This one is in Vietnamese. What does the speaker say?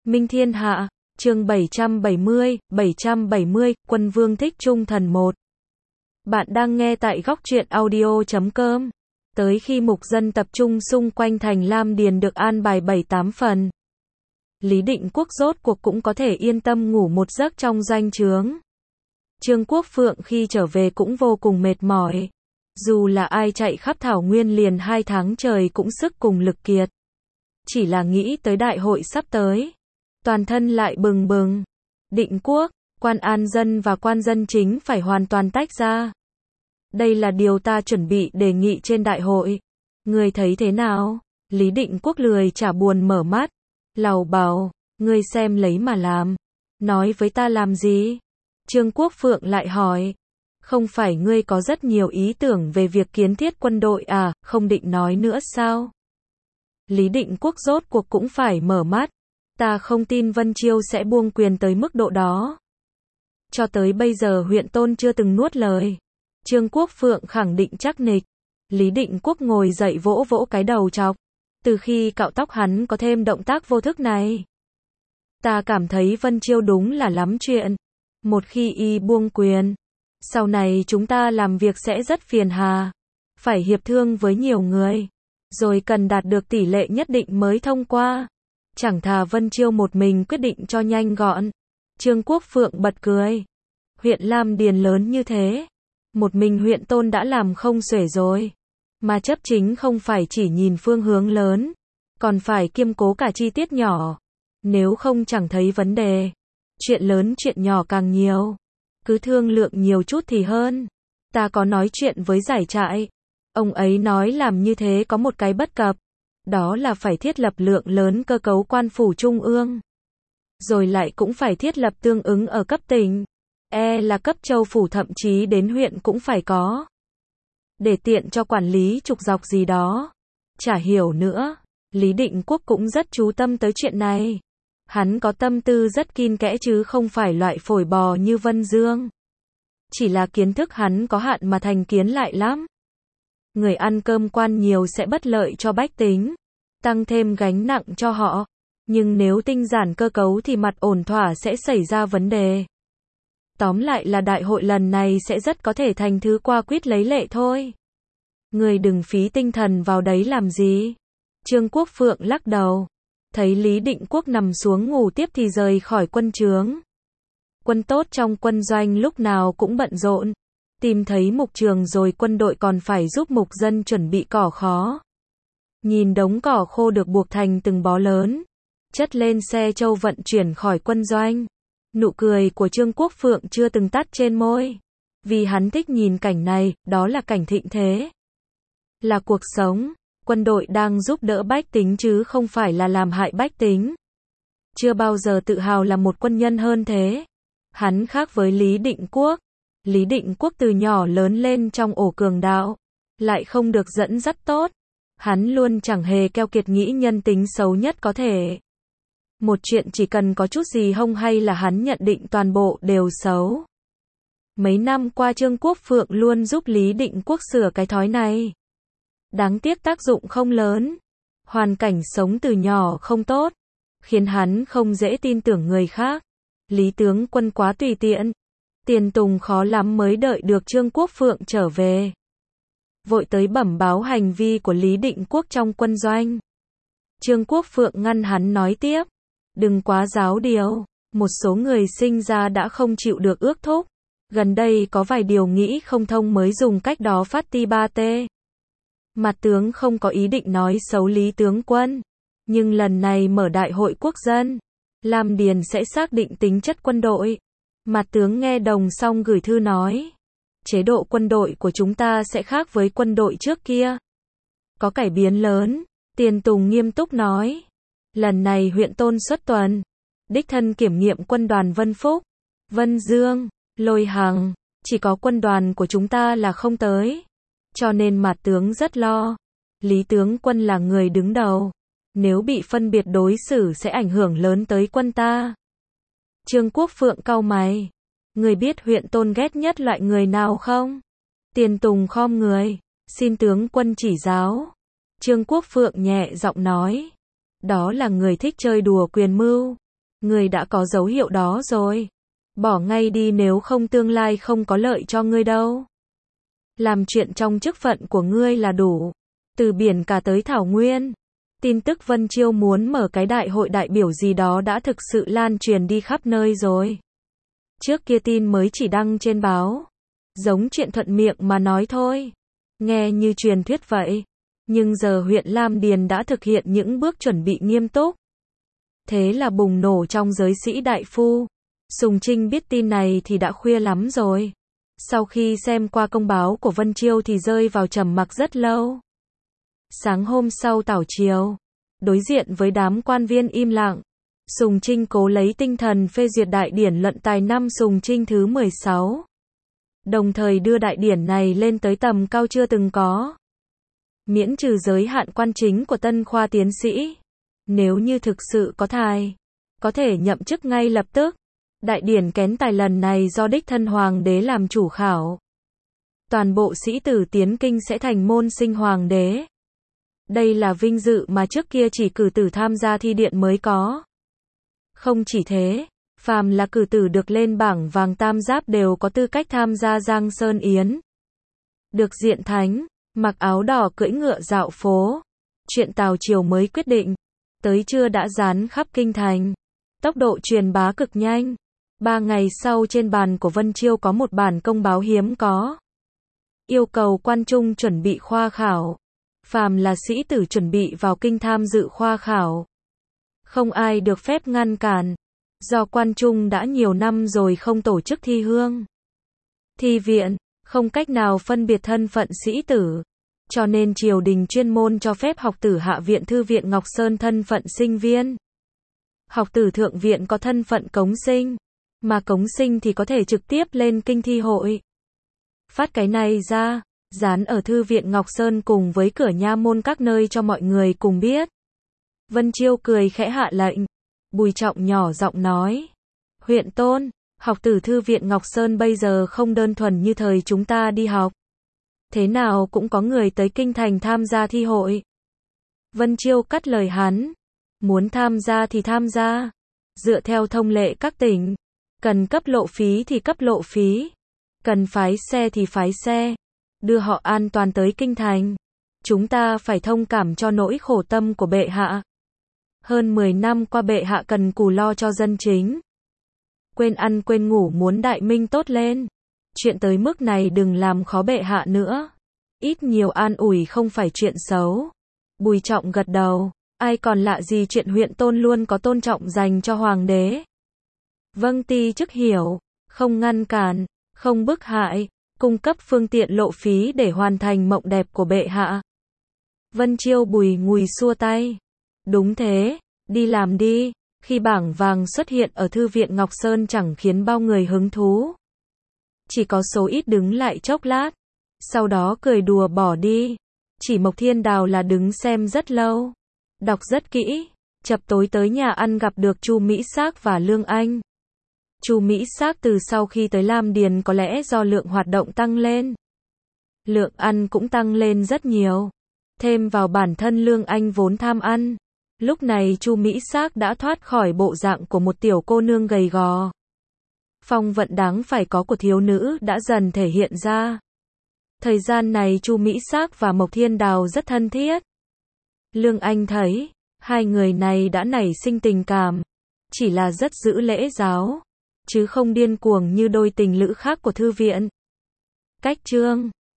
Minh Thiên Hạ, chương 770, Quân Vương Thích Trung Thần 1. Bạn đang nghe tại góc truyện audio.com. Tới khi mục dân tập trung xung quanh thành Lam Điền được an bài 7-8 phần, Lý Định Quốc rốt cuộc cũng có thể yên tâm ngủ một giấc trong doanh trướng. Trương Quốc Phượng khi trở về cũng vô cùng mệt mỏi. Dù là ai chạy khắp thảo nguyên liền 2 tháng trời cũng sức cùng lực kiệt. Chỉ là nghĩ tới đại hội sắp tới, toàn thân lại bừng bừng. Định Quốc, quan an dân và quan dân chính phải hoàn toàn tách ra. Đây là điều ta chuẩn bị đề nghị trên đại hội. Ngươi thấy thế nào? Lý Định Quốc lười chả buồn mở mắt, lầu bầu, ngươi xem lấy mà làm. Nói với ta làm gì? Trương Quốc Phượng lại hỏi. Không phải ngươi có rất nhiều ý tưởng về việc kiến thiết quân đội à, không định nói nữa sao? Lý Định Quốc rốt cuộc cũng phải mở mắt. Ta không tin Vân Chiêu sẽ buông quyền tới mức độ đó. Cho tới bây giờ huyện Tôn chưa từng nuốt lời. Trương Quốc Phượng khẳng định chắc nịch. Lý Định Quốc ngồi dậy vỗ vỗ cái đầu chọc. Từ khi cạo tóc hắn có thêm động tác vô thức này. Ta cảm thấy Vân Chiêu đúng là lắm chuyện. Một khi y buông quyền, sau này chúng ta làm việc sẽ rất phiền hà. Phải hiệp thương với nhiều người. Rồi cần đạt được tỷ lệ nhất định mới thông qua. Chẳng thà Vân Chiêu một mình quyết định cho nhanh gọn. Trương Quốc Phượng bật cười. Huyện Lam Điền lớn như thế, một mình huyện Tôn đã làm không xuể rồi. Mà chấp chính không phải chỉ nhìn phương hướng lớn, còn phải kiêm cố cả chi tiết nhỏ. Nếu không chẳng thấy vấn đề. Chuyện lớn chuyện nhỏ càng nhiều. Cứ thương lượng nhiều chút thì hơn. Ta có nói chuyện với Giải Trại. Ông ấy nói làm như thế có một cái bất cập. Đó là phải thiết lập lượng lớn cơ cấu quan phủ trung ương. Rồi lại cũng phải thiết lập tương ứng ở cấp tỉnh. Là cấp châu phủ thậm chí đến huyện cũng phải có. Để tiện cho quản lý trục dọc gì đó. Chả hiểu nữa. Lý Định Quốc cũng rất chú tâm tới chuyện này. Hắn có tâm tư rất kín kẽ chứ không phải loại phổi bò như Vân Dương. Chỉ là kiến thức hắn có hạn mà thành kiến lại lắm. Người ăn cơm quan nhiều sẽ bất lợi cho bách tính, tăng thêm gánh nặng cho họ. Nhưng nếu tinh giản cơ cấu thì mặt ổn thỏa sẽ xảy ra vấn đề. Tóm lại là đại hội lần này sẽ rất có thể thành thứ qua quýt lấy lệ thôi. Người đừng phí tinh thần vào đấy làm gì. Trương Quốc Phượng lắc đầu. Thấy Lý Định Quốc nằm xuống ngủ tiếp thì rời khỏi quân trướng. Quân tốt trong quân doanh lúc nào cũng bận rộn. Tìm thấy mục trường rồi quân đội còn phải giúp mục dân chuẩn bị cỏ khó. Nhìn đống cỏ khô được buộc thành từng bó lớn, chất lên xe trâu vận chuyển khỏi quân doanh. Nụ cười của Trương Quốc Phượng chưa từng tắt trên môi. Vì hắn thích nhìn cảnh này, đó là cảnh thịnh thế. Là cuộc sống. Quân đội đang giúp đỡ bách tính chứ không phải là làm hại bách tính. Chưa bao giờ tự hào là một quân nhân hơn thế. Hắn khác với Lý Định Quốc. Lý Định Quốc từ nhỏ lớn lên trong ổ cường đạo, lại không được dẫn dắt tốt. Hắn luôn chẳng hề keo kiệt nghĩ nhân tính xấu nhất có thể. Một chuyện chỉ cần có chút gì hông hay là hắn nhận định toàn bộ đều xấu. Mấy năm qua Trương Quốc Phượng luôn giúp Lý Định Quốc sửa cái thói này. Đáng tiếc tác dụng không lớn. Hoàn cảnh sống từ nhỏ không tốt, khiến hắn không dễ tin tưởng người khác. Lý tướng quân quá tùy tiện. Tiền Tùng khó lắm mới đợi được Trương Quốc Phượng trở về. Vội tới bẩm báo hành vi của Lý Định Quốc trong quân doanh. Trương Quốc Phượng ngăn hắn nói tiếp. Đừng quá giáo điều. Một số người sinh ra đã không chịu được ước thúc. Gần đây có vài điều nghĩ không thông mới dùng cách đó phát ti ba tê. Mặt tướng không có ý định nói xấu Lý tướng quân. Nhưng lần này mở đại hội quốc dân, Lam Điền sẽ xác định tính chất quân đội. Mặt tướng nghe đồng xong gửi thư nói. Chế độ quân đội của chúng ta sẽ khác với quân đội trước kia. Có cải biến lớn. Tiền Tùng nghiêm túc nói. Lần này huyện Tôn xuất tuần. Đích thân kiểm nghiệm quân đoàn Vân Phúc, Vân Dương, Lôi Hằng. Chỉ có quân đoàn của chúng ta là không tới. Cho nên mặt tướng rất lo. Lý tướng quân là người đứng đầu. Nếu bị phân biệt đối xử sẽ ảnh hưởng lớn tới quân ta. Trương Quốc Phượng cau mày. Người biết huyện Tôn ghét nhất loại người nào không? Tiền Tùng khom người. Xin tướng quân chỉ giáo. Trương Quốc Phượng nhẹ giọng nói. Đó là người thích chơi đùa quyền mưu. Ngươi đã có dấu hiệu đó rồi. Bỏ ngay đi nếu không tương lai không có lợi cho ngươi đâu. Làm chuyện trong chức phận của ngươi là đủ. Từ biển cả tới Thảo Nguyên. Tin tức Vân Chiêu muốn mở cái đại hội đại biểu gì đó đã thực sự lan truyền đi khắp nơi rồi. Trước kia tin mới chỉ đăng trên báo. Giống chuyện thuận miệng mà nói thôi. Nghe như truyền thuyết vậy. Nhưng giờ huyện Lam Điền đã thực hiện những bước chuẩn bị nghiêm túc. Thế là bùng nổ trong giới sĩ đại phu. Sùng Trinh biết tin này thì đã khuya lắm rồi. Sau khi xem qua công báo của Vân Chiêu thì rơi vào trầm mặc rất lâu. Sáng hôm sau tảo chiều, đối diện với đám quan viên im lặng, Sùng Trinh cố lấy tinh thần phê duyệt đại điển luận tài năm Sùng Trinh thứ 16. Đồng thời đưa đại điển này lên tới tầm cao chưa từng có. Miễn trừ giới hạn quan chính của tân khoa tiến sĩ. Nếu như thực sự có thai, có thể nhậm chức ngay lập tức. Đại điển kén tài lần này do đích thân hoàng đế làm chủ khảo. Toàn bộ sĩ tử tiến kinh sẽ thành môn sinh hoàng đế. Đây là vinh dự mà trước kia chỉ cử tử tham gia thi điện mới có. Không chỉ thế, phàm là cử tử được lên bảng vàng tam giáp đều có tư cách tham gia Giang Sơn Yến. Được diện thánh, mặc áo đỏ cưỡi ngựa dạo phố. Chuyện tào triều mới quyết định. Tới trưa đã dán khắp kinh thành. Tốc độ truyền bá cực nhanh. 3 ngày sau trên bàn của Vân Chiêu có một bản công báo hiếm có. Yêu cầu quan trung chuẩn bị khoa khảo. Phàm là sĩ tử chuẩn bị vào kinh tham dự khoa khảo. Không ai được phép ngăn cản. Do quan trung đã nhiều năm rồi không tổ chức thi hương. Thi viện, không cách nào phân biệt thân phận sĩ tử. Cho nên triều đình chuyên môn cho phép học tử hạ viện Thư viện Ngọc Sơn thân phận sinh viên. Học tử thượng viện có thân phận cống sinh. Mà cống sinh thì có thể trực tiếp lên kinh thi hội. Phát cái này ra, dán ở Thư viện Ngọc Sơn cùng với cửa nha môn các nơi cho mọi người cùng biết. Vân Chiêu cười khẽ hạ lệnh. Bùi Trọng nhỏ giọng nói. Huyện Tôn, học tử Thư viện Ngọc Sơn bây giờ không đơn thuần như thời chúng ta đi học. Thế nào cũng có người tới kinh thành tham gia thi hội. Vân Chiêu cắt lời hắn. Muốn tham gia thì tham gia. Dựa theo thông lệ các tỉnh. Cần cấp lộ phí thì cấp lộ phí. Cần phái xe thì phái xe. Đưa họ an toàn tới kinh thành. Chúng ta phải thông cảm cho nỗi khổ tâm của bệ hạ. Hơn 10 năm qua bệ hạ cần cù lo cho dân chính. Quên ăn quên ngủ muốn đại minh tốt lên. Chuyện tới mức này đừng làm khó bệ hạ nữa. Ít nhiều an ủi không phải chuyện xấu. Bùi Trọng gật đầu. Ai còn lạ gì chuyện huyện Tôn luôn có tôn trọng dành cho hoàng đế. Vâng ti chức hiểu. Không ngăn cản. Không bức hại. Cung cấp phương tiện lộ phí để hoàn thành mộng đẹp của bệ hạ. Vân Chiêu bùi ngùi xua tay. Đúng thế. Đi làm đi. Khi bảng vàng xuất hiện ở Thư viện Ngọc Sơn chẳng khiến bao người hứng thú. Chỉ có số ít đứng lại chốc lát. Sau đó cười đùa bỏ đi. Chỉ Mộc Thiên Đào là đứng xem rất lâu. Đọc rất kỹ. Chập tối tới nhà ăn gặp được Chu Mỹ Sác và Lương Anh. Chu Mỹ Sác từ sau khi tới Lam Điền có lẽ do lượng hoạt động tăng lên. Lượng ăn cũng tăng lên rất nhiều. Thêm vào bản thân Lương Anh vốn tham ăn. Lúc này Chu Mỹ Sác đã thoát khỏi bộ dạng của một tiểu cô nương gầy gò. Phong vận đáng phải có của thiếu nữ đã dần thể hiện ra. Thời gian này Chu Mỹ Sác và Mộc Thiên Đào rất thân thiết. Lương Anh thấy, hai người này đã nảy sinh tình cảm. Chỉ là rất giữ lễ giáo. Chứ không điên cuồng như đôi tình lữ khác của thư viện. Cách chương